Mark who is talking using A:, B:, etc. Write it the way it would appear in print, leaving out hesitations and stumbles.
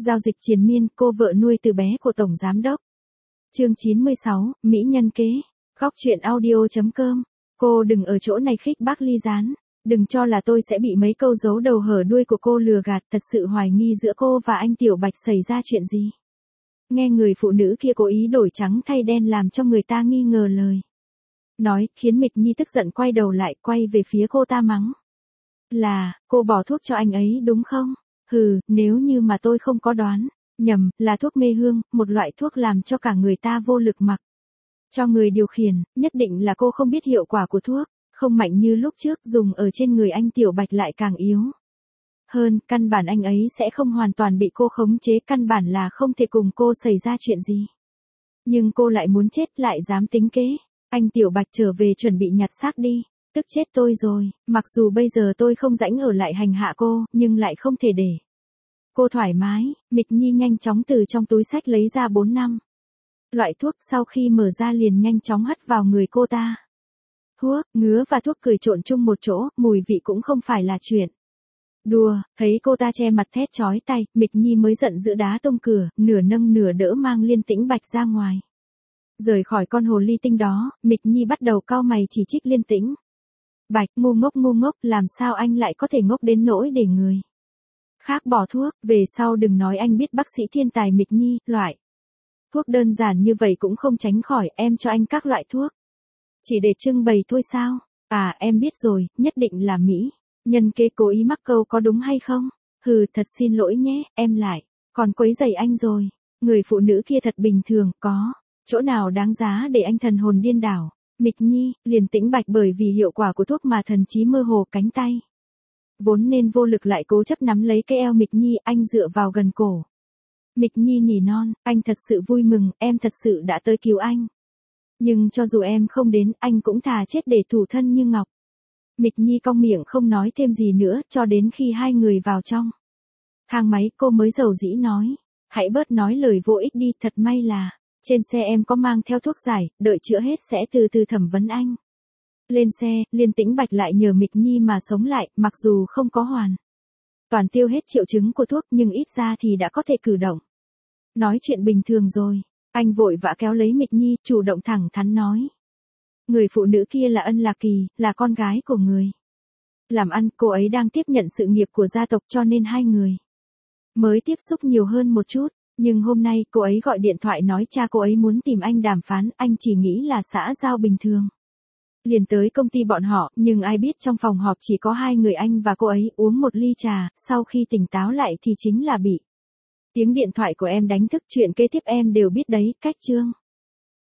A: Giao dịch triền miên, cô vợ nuôi từ bé của Tổng Giám đốc. Chương 96, Mỹ nhân kế. Góc truyện audio.com. Cô đừng ở chỗ này khích bác ly gián. Đừng cho là tôi sẽ bị mấy câu giấu đầu hở đuôi của cô lừa gạt, thật sự hoài nghi giữa cô và anh Tiểu Bạch xảy ra chuyện gì. Nghe người phụ nữ kia cố ý đổi trắng thay đen làm cho người ta nghi ngờ lời nói, khiến Mịch Nhi tức giận quay đầu lại, quay về phía cô ta mắng. Là, cô bỏ thuốc cho anh ấy đúng không? Hừ, nếu như mà tôi không có đoán nhầm, là thuốc mê hương, một loại thuốc làm cho cả người ta vô lực mặc cho người điều khiển, nhất định là cô không biết hiệu quả của thuốc, không mạnh như lúc trước, dùng ở trên người anh Tiểu Bạch lại càng yếu hơn, căn bản anh ấy sẽ không hoàn toàn bị cô khống chế, căn bản là không thể cùng cô xảy ra chuyện gì. Nhưng cô lại muốn chết, lại dám tính kế. Anh Tiểu Bạch trở về chuẩn bị nhặt xác đi. Tức chết tôi rồi, mặc dù bây giờ tôi không rảnh ở lại hành hạ cô, nhưng lại không thể để cô thoải mái. Mịch Nhi nhanh chóng từ trong túi xách lấy ra 4 năm loại thuốc, sau khi mở ra liền nhanh chóng hất vào người cô ta. Thuốc, ngứa và thuốc cười trộn chung một chỗ, mùi vị cũng không phải là chuyện đùa. Thấy cô ta che mặt thét chói tai, Mịch Nhi mới giận dữ đá tung cửa, nửa nâng nửa đỡ mang Liên Tĩnh Bạch ra ngoài. Rời khỏi con hồ ly tinh đó, Mịch Nhi bắt đầu cau mày chỉ trích Liên Tĩnh Bạch, ngu ngốc, làm sao anh lại có thể ngốc đến nỗi để người khác bỏ thuốc, về sau đừng nói anh biết bác sĩ thiên tài. Mịch Nhi, loại thuốc đơn giản như vậy cũng không tránh khỏi, em cho anh các loại thuốc chỉ để trưng bày thôi sao? À, em biết rồi, nhất định là Mỹ nhân kế cố ý mắc câu có đúng hay không? Hừ, thật xin lỗi nhé, em lại còn quấy rầy anh rồi. Người phụ nữ kia thật bình thường, có chỗ nào đáng giá để anh thần hồn điên đảo. Mịch Nhi, Liên Tĩnh Bạch bởi vì hiệu quả của thuốc mà thần trí mơ hồ, cánh tay vốn nên vô lực lại cố chấp nắm lấy cái eo Mịch Nhi, anh dựa vào gần cổ Mịch Nhi nỉ non, anh thật sự vui mừng, em thật sự đã tới cứu anh. Nhưng cho dù em không đến, anh cũng thà chết để thủ thân như ngọc. Mịch Nhi cong miệng không nói thêm gì nữa, cho đến khi hai người vào trong thang máy, cô mới dầu dĩ nói. Hãy bớt nói lời vô ích đi, thật may là trên xe em có mang theo thuốc giải, đợi chữa hết sẽ từ từ thẩm vấn anh. Lên xe, Liên Tĩnh Bạch lại nhờ Mịch Nhi mà sống lại, mặc dù không có hoàn toàn tiêu hết triệu chứng của thuốc, nhưng ít ra thì đã có thể cử động nói chuyện bình thường rồi. Anh vội vã kéo lấy Mịch Nhi, chủ động thẳng thắn nói. Người phụ nữ kia là Ân Lạc Kỳ, là con gái của người làm ăn, cô ấy đang tiếp nhận sự nghiệp của gia tộc cho nên hai người mới tiếp xúc nhiều hơn một chút. Nhưng hôm nay cô ấy gọi điện thoại nói cha cô ấy muốn tìm anh đàm phán, anh chỉ nghĩ là xã giao bình thường liền tới công ty bọn họ, nhưng ai biết trong phòng họp chỉ có hai người anh và cô ấy. Uống một ly trà, sau khi tỉnh táo lại thì chính là bị tiếng điện thoại của em đánh thức. Chuyện kế tiếp em đều biết đấy, cách chương